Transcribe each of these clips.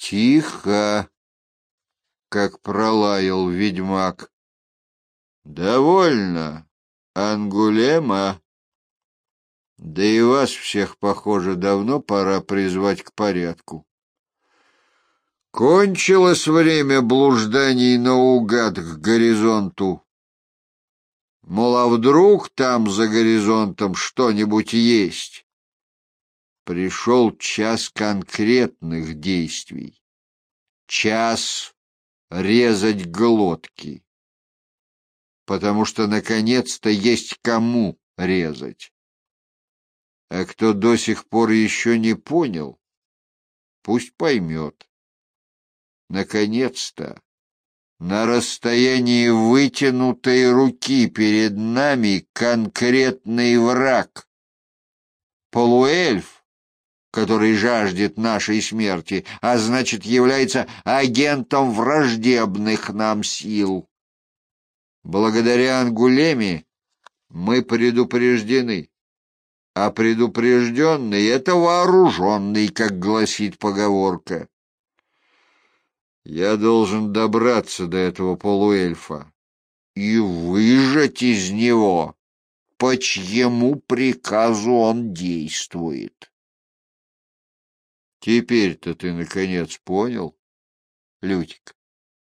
Тихо, как пролаял ведьмак. Довольно, Ангулема. Да и вас всех, похоже, давно пора призвать к порядку. Кончилось время блужданий наугад к горизонту. Мол, а вдруг там за горизонтом что-нибудь есть? Пришел час конкретных действий. Час резать глотки. Потому что, наконец-то, есть кому резать. А кто до сих пор еще не понял, пусть поймет. Наконец-то, на расстоянии вытянутой руки перед нами конкретный враг. Полуэльф, который жаждет нашей смерти, а значит, является агентом враждебных нам сил. Благодаря Ангулеме мы предупреждены, а предупрежденный — это вооруженный, как гласит поговорка. Я должен добраться до этого полуэльфа и выжать из него, по чьему приказу он действует. Теперь-то ты, наконец, понял, Лютик?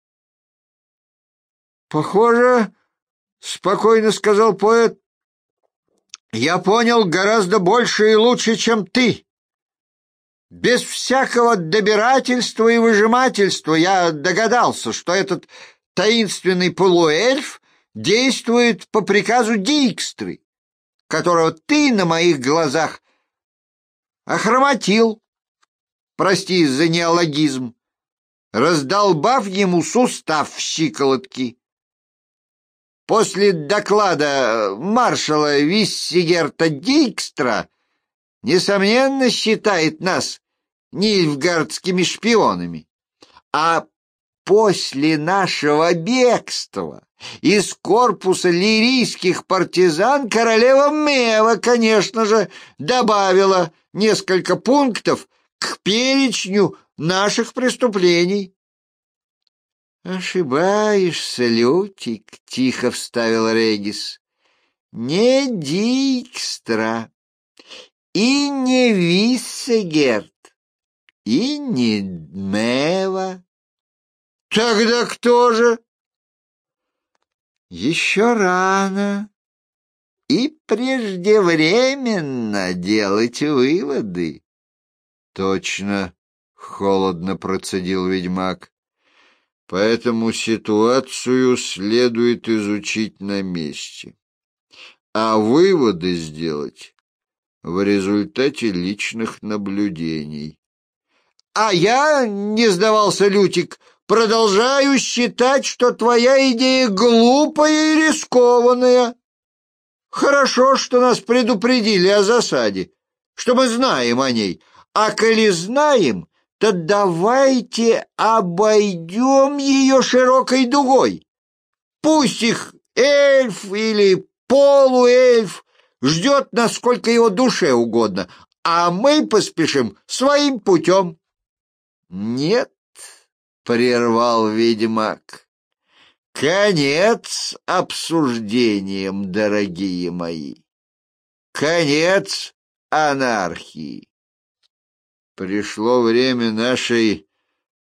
— Похоже, — спокойно сказал поэт, — я понял гораздо больше и лучше, чем ты. Без всякого добирательства и выжимательства я догадался, что этот таинственный полуэльф действует по приказу Дикстры, которого ты на моих глазах охромотил, прости за неологизм, раздолбав ему сустав в щиколотке. После доклада маршала Виссигерта Дикстра несомненно считает нас нильфгардскими шпионами. А после нашего бегства из корпуса лирийских партизан королева Мева, конечно же, добавила несколько пунктов к перечню наших преступлений. «Ошибаешься, Лютик», — тихо вставил Регис. «Не Дикстра, и не Виссегерт, и не Мева». «Тогда кто же?» «Еще рано и преждевременно делать выводы». «Точно», — холодно процедил ведьмак. «Поэтому ситуацию следует изучить на месте, а выводы сделать в результате личных наблюдений». «А я, — не сдавался Лютик, — продолжаю считать, что твоя идея глупая и рискованная. Хорошо, что нас предупредили о засаде, что мы знаем о ней. А коли знаем, то давайте обойдем ее широкой дугой. Пусть их эльф или полуэльф ждет, насколько его душе угодно, а мы поспешим своим путем». «Нет», — прервал ведьмак, — «конец обсуждениям, дорогие мои, конец анархии. Пришло время нашей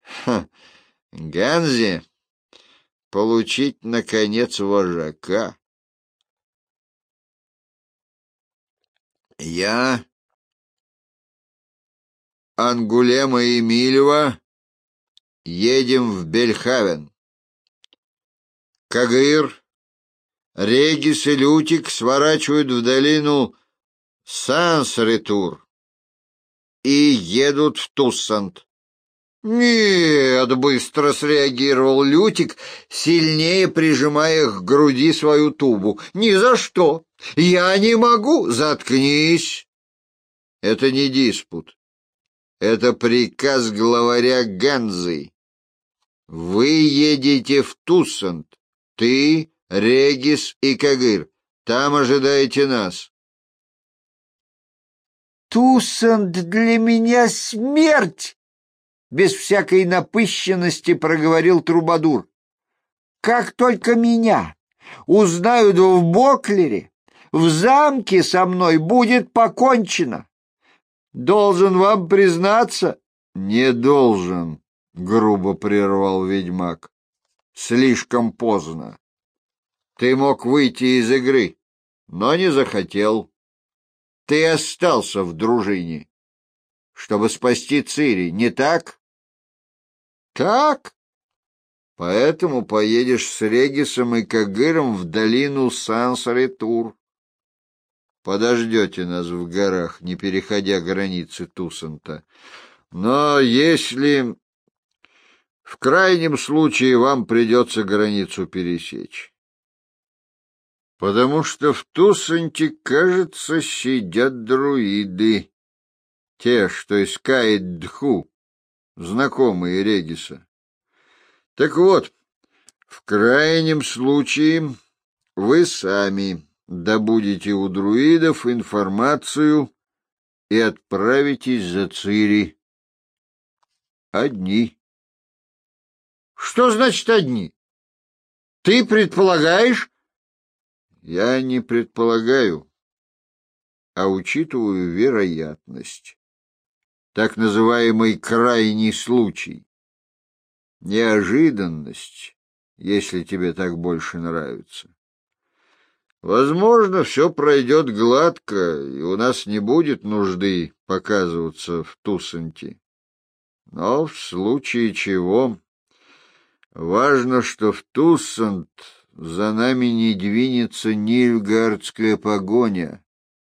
Ганзе получить, наконец, вожака. Я, Ангулема и Мильва, едем в Бельхавен. Кагыр, Регис и Лютик сворачивают в долину Сансретур и едут в Туссант. «Нет», — быстро среагировал Лютик, сильнее прижимая к груди свою тубу. «Ни за что! Я не могу!» «Заткнись! Это не диспут. Это приказ главаря Ганзы. Вы едете в Туссант. Ты, Регис и Кагыр. Там ожидаете нас». «Туссант для меня смерть!» без всякой напыщенности проговорил Трубадур. Как только меня узнают в Боклере, в замке со мной будет покончено. Должен вам признаться. Не должен, грубо прервал ведьмак. Слишком поздно. Ты мог выйти из игры, но не захотел. Ты остался в дружине, чтобы спасти Цири, не так? Так? Поэтому поедешь с Регисом и Кагыром в долину Санс-Ретур. Подождете нас в горах, не переходя границы Тусанта. Но если в крайнем случае вам придется границу пересечь, потому что в Тусанте, кажется, сидят друиды, те, что искает Дху, знакомые Региса. Так вот, в крайнем случае вы сами добудете у друидов информацию и отправитесь за Цири. Одни. Что значит одни? Ты предполагаешь? Я не предполагаю, а учитываю вероятность. Так называемый крайний случай. Неожиданность, если тебе так больше нравится. Возможно, все пройдет гладко, и у нас не будет нужды показываться в Тусанте. Но в случае чего важно, что в Тусант за нами не двинется нильфгардская погоня.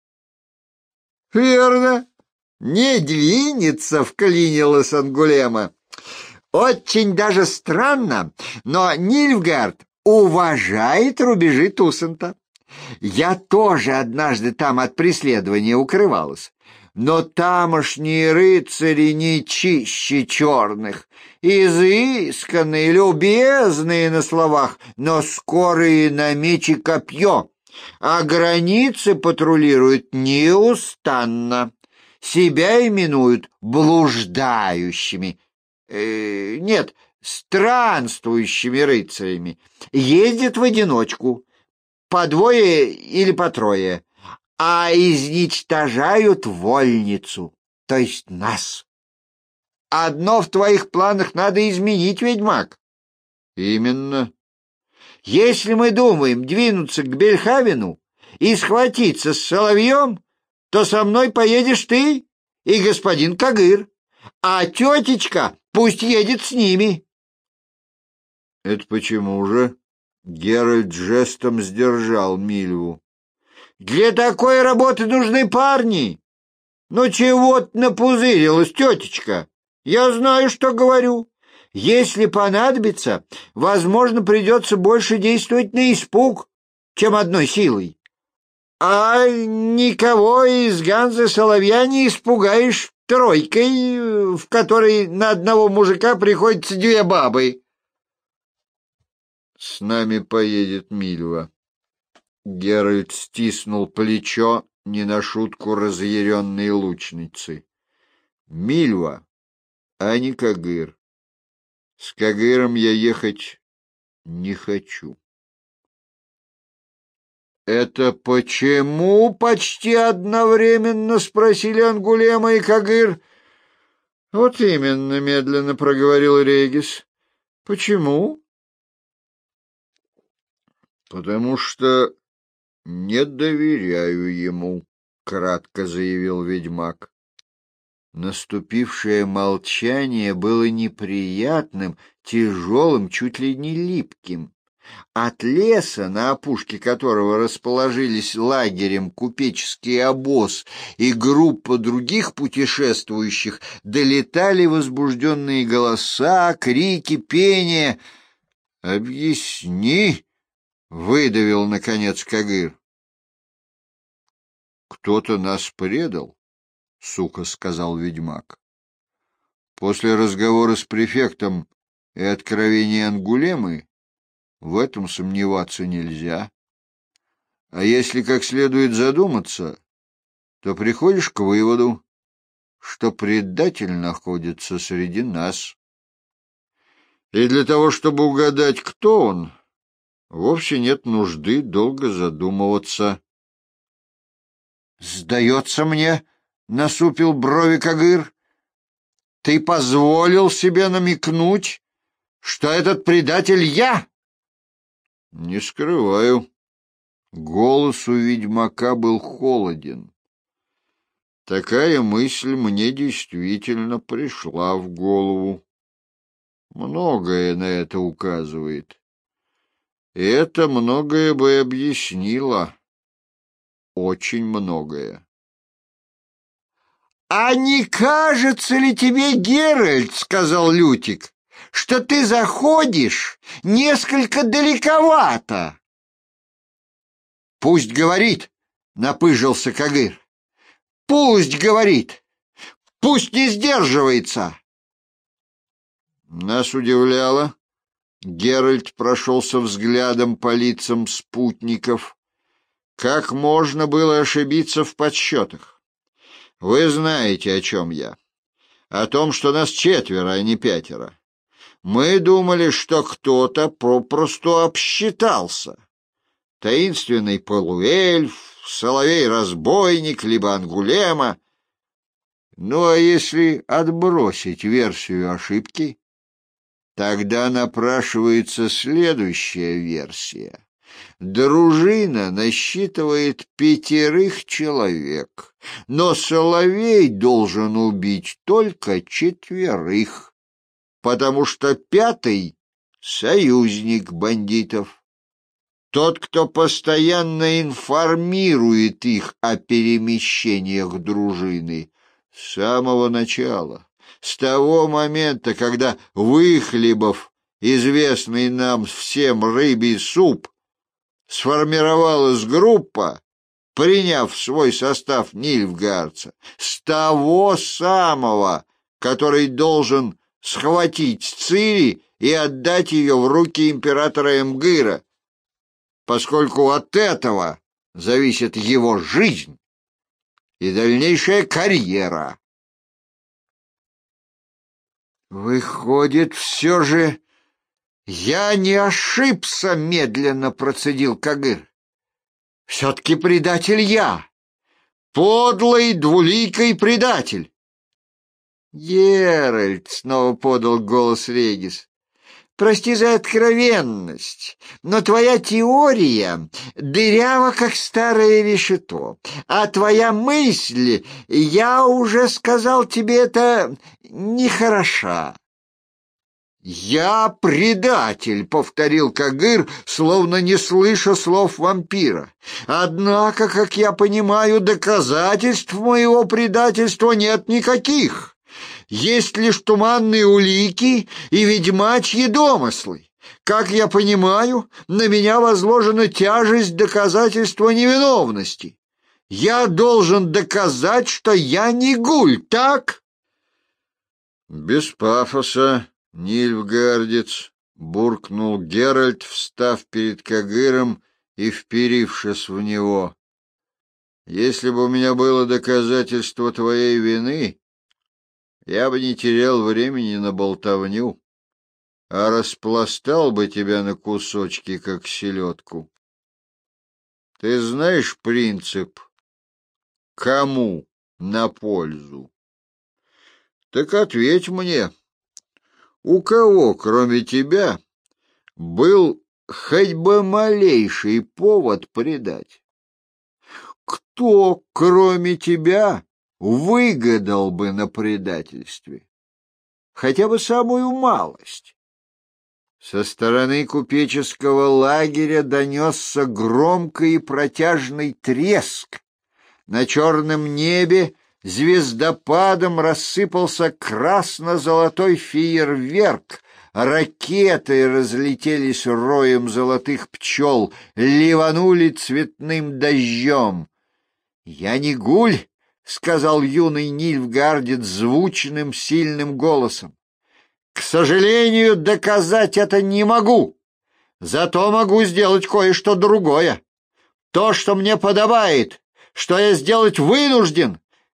— Верно, не двинется, — вклинилась Ангулема. — Очень даже странно, но Нильфгард уважает рубежи Тусанта. Я тоже однажды там от преследования укрывалась. Но тамошние рыцари не чище черных, изысканные, любезные на словах, но скорые на меч и копье, а границы патрулируют неустанно. Себя именуют блуждающими, нет, странствующими рыцарями. Ездят в одиночку, по двое или по трое, а изничтожают вольницу, то есть нас. Одно в твоих планах надо изменить, ведьмак. Именно. Если мы думаем двинуться к Бельхавену и схватиться с соловьем, то со мной поедешь ты и господин Кагыр, а тетечка пусть едет с ними. Это почему же? Геральт жестом сдержал Мильву. Для такой работы нужны парни. Ну чего ты напузырилась, тетечка? Я знаю, что говорю. Если понадобится, возможно, придется больше действовать на испуг, чем одной силой. А никого из Ганзы Соловья не испугаешь тройкой, в которой на одного мужика приходится две бабы. С нами поедет Мильва. Геральт стиснул плечо не на шутку разъяренной лучницы. Мильва, а не Кагыр. С Кагыром я ехать не хочу. «Это почему?» — почти одновременно спросили Ангулема и Кагыр. «Вот именно», — медленно проговорил Регис. «Почему?» «Потому что не доверяю ему», — кратко заявил ведьмак. Наступившее молчание было неприятным, тяжелым, чуть ли не липким. От леса, на опушке которого расположились лагерем купеческий обоз и группа других путешествующих, долетали возбужденные голоса, крики, пение. «Объясни!» — выдавил, наконец, Кагыр. «Кто-то нас предал», — сухо сказал ведьмак. «После разговора с префектом и откровения Ангулемы в этом сомневаться нельзя. А если как следует задуматься, то приходишь к выводу, что предатель находится среди нас. И для того, чтобы угадать, кто он, вовсе нет нужды долго задумываться. «Сдается мне, — насупил брови Кагыр, — ты позволил себе намекнуть, что этот предатель я?» «Не скрываю». Голос у ведьмака был холоден. Такая мысль мне действительно пришла в голову. Многое на это указывает. И это многое бы объяснило. Очень многое. «А не кажется ли тебе, Геральт, — сказал Лютик, — что ты заходишь несколько далековато?» «Пусть говорит, — напыжился Кагыр. — Пусть говорит, пусть не сдерживается!» Нас удивляло. Геральт прошелся взглядом по лицам спутников. Как можно было ошибиться в подсчетах? Вы знаете, о чем я. О том, что нас 4, а не 5. Мы думали, что кто-то попросту обсчитался. Таинственный полуэльф, соловей-разбойник, либо Ангулема. Ну, а если отбросить версию ошибки, тогда напрашивается следующая версия. Дружина насчитывает 5 человек, но соловей должен убить только 4, потому что 5 — союзник бандитов. Тот, кто постоянно информирует их о перемещениях дружины с самого начала, с того момента, когда, выхлебав известный нам всем рыбий суп, сформировалась группа, приняв в свой состав нильфгаарца, с того самого, который должен схватить Цири и отдать ее в руки императора Эмгыра, поскольку от этого зависит его жизнь и дальнейшая карьера. «Выходит, все же я не ошибся, — медленно процедил Кагыр. — Все-таки предатель я, подлый, двуликий предатель. — Геральт, — снова подал голос Регис, — прости за откровенность, но твоя теория дырява, как старое решето, а твоя мысль, я уже сказал тебе, это нехороша. «Я предатель», — повторил Кагыр, словно не слыша слов вампира. «Однако, как я понимаю, доказательств моего предательства нет никаких. Есть лишь туманные улики и ведьмачьи домыслы. Как я понимаю, на меня возложена тяжесть доказательства невиновности. Я должен доказать, что я не гуль, так?» «Без пафоса, нильфгаардец», — буркнул Геральт, встав перед Кагыром и вперившись в него. «Если бы у меня было доказательство твоей вины, я бы не терял времени на болтовню, а распластал бы тебя на кусочки, как селедку. Ты знаешь принцип «кому на пользу»? Так ответь мне, у кого, кроме тебя, был хоть бы малейший повод предать? Кто, кроме тебя, выгадал бы на предательстве? Хотя бы самую малость. Со стороны купеческого лагеря донесся громкий и протяжный треск. На черном небе звездопадом рассыпался красно-золотой фейерверк, ракеты разлетелись роем золотых пчел, ливанули цветным дождем. «Я не гуль», — сказал юный нильфгаардец звучным, сильным голосом. «К сожалению, доказать это не могу, зато могу сделать кое-что другое. То, что мне подобает, что я сделать вынужден,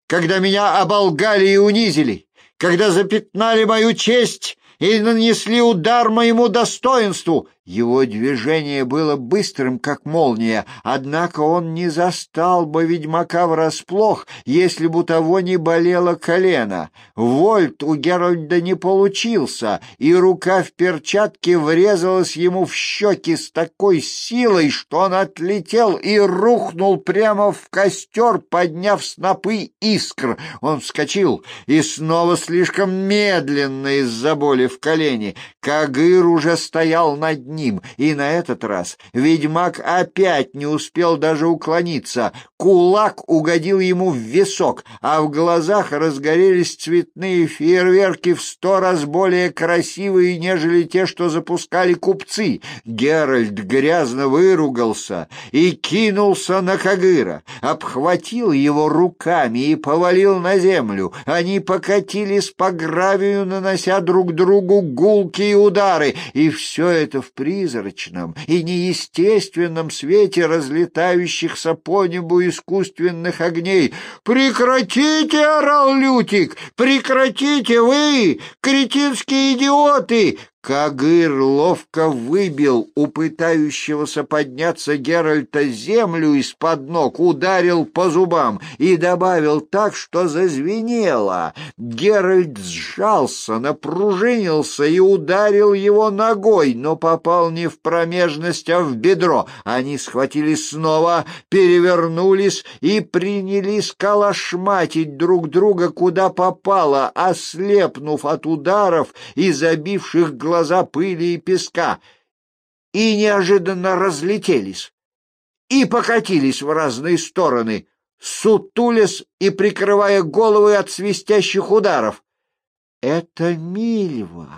когда меня оболгали и унизили, когда запятнали мою честь и нанесли удар моему достоинству». Его движение было быстрым, как молния, однако он не застал бы ведьмака врасплох, если бы у того не болело колено. Вольт у Геральда не получился, и рука в перчатке врезалась ему в щеки с такой силой, что он отлетел и рухнул прямо в костер, подняв снопы искр. Он вскочил и снова слишком медленно из-за боли в колене. Кагыр уже стоял над ним, и на этот раз ведьмак опять не успел даже уклониться. Кулак угодил ему в висок, а в глазах разгорелись цветные фейерверки в 100 раз более красивые, нежели те, что запускали купцы. Геральт грязно выругался и кинулся на Кагыра, обхватил его руками и повалил на землю. Они покатились по гравию, нанося друг другу гулкие удары, и все это в призрачном и неестественном свете разлетающихся по небу искусственных огней. «Прекратите!» — орал Лютик. «Прекратите вы, кретинские идиоты!» Кагыр ловко выбил у пытающегося подняться Геральта землю из-под ног, ударил по зубам и добавил так, что зазвенело. Геральт сжался, напружинился и ударил его ногой, но попал не в промежность, а в бедро. Они схватились снова, перевернулись и принялись калашматить друг друга куда попало, ослепнув от ударов и забивших глаза пыли и песка, и неожиданно разлетелись и покатились в разные стороны, сутулясь и прикрывая головы от свистящих ударов. Это Мильва,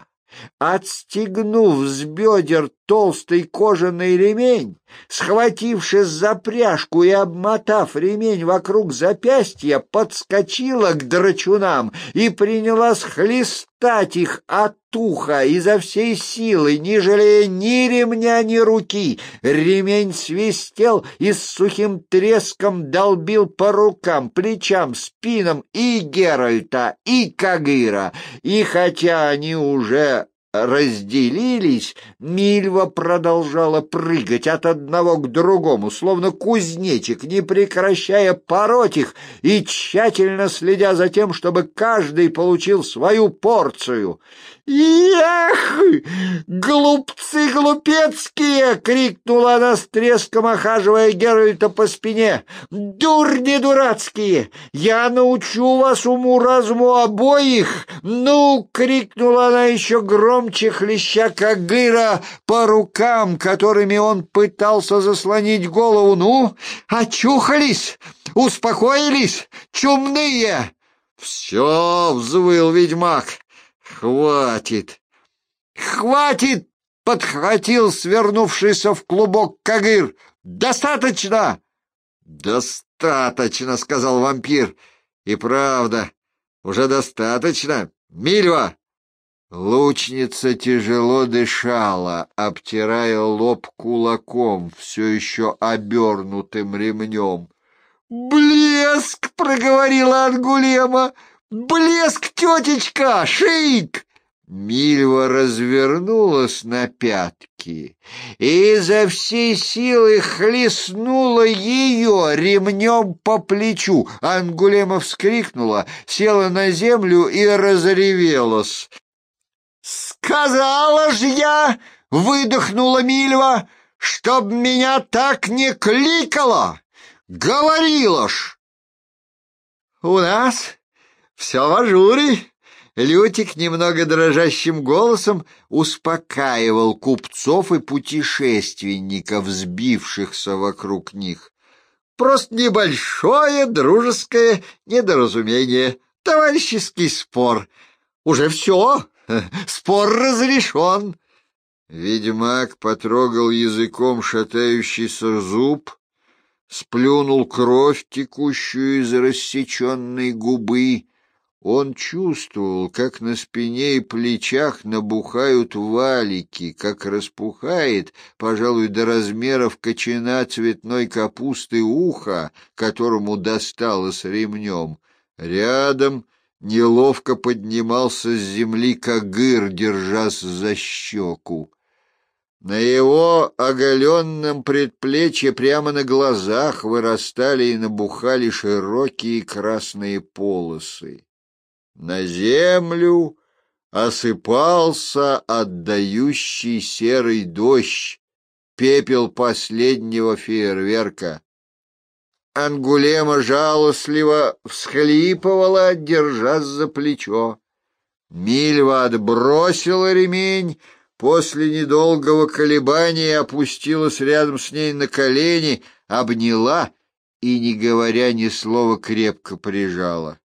отстегнув с бедер толстый кожаный ремень, схватившись за пряжку и обмотав ремень вокруг запястья, подскочила к драчунам и принялась хлестать их от уха изо всей силы, не жалея ни ремня, ни руки. Ремень свистел и с сухим треском долбил по рукам, плечам, спинам и Геральта, и Кагыра. И хотя они уже разделились, Мильва продолжала прыгать от одного к другому, словно кузнечик, не прекращая пороть их и тщательно следя за тем, чтобы каждый получил свою порцию. «Эх, глупцы глупецкие!» — крикнула она с треском, охаживая Геральта по спине. «Дурни дурацкие! Я научу вас уму-разуму обоих!» «Ну!» — крикнула она еще громче, хлеща Кагыра по рукам, которыми он пытался заслонить голову. «Ну, очухались? Успокоились? Чумные!» «Все!» — взвыл ведьмак. «Хватит! Хватит!» — подхватил свернувшийся в клубок Кагыр. «Достаточно!» «Достаточно!» — сказал вампир. «И правда, уже достаточно. Мильва!» Лучница тяжело дышала, обтирая лоб кулаком, все еще обернутым ремнем. «Блеск!» — проговорила Ангулема. «Блеск, тетечка! Шик!» Мильва развернулась на пятки и изо всей силы хлестнула ее ремнем по плечу. Ангулема вскрикнула, села на землю и разревелась. «Сказала ж я!» — выдохнула Мильва, — «чтоб меня так не кликала! Говорила ж!» «У нас все в ажуре!» Лютик немного дрожащим голосом успокаивал купцов и путешественников, сбившихся вокруг них. «Просто небольшое дружеское недоразумение, товарищеский спор. Уже все, спор разрешен». Ведьмак потрогал языком шатающийся зуб, сплюнул кровь, текущую из рассеченной губы. Он чувствовал, как на спине и плечах набухают валики, как распухает, пожалуй, до размеров кочана цветной капусты ухо, которому досталось ремнем. Рядом неловко поднимался с земли Кагыр, держась за щеку. На его оголенном предплечье прямо на глазах вырастали и набухали широкие красные полосы. На землю осыпался отдающий серый дождь, пепел последнего фейерверка. Ангулема жалостливо всхлипывала, держась за плечо. Мильва отбросила ремень, после недолгого колебания опустилась рядом с ней на колени, обняла и, не говоря ни слова, крепко прижала.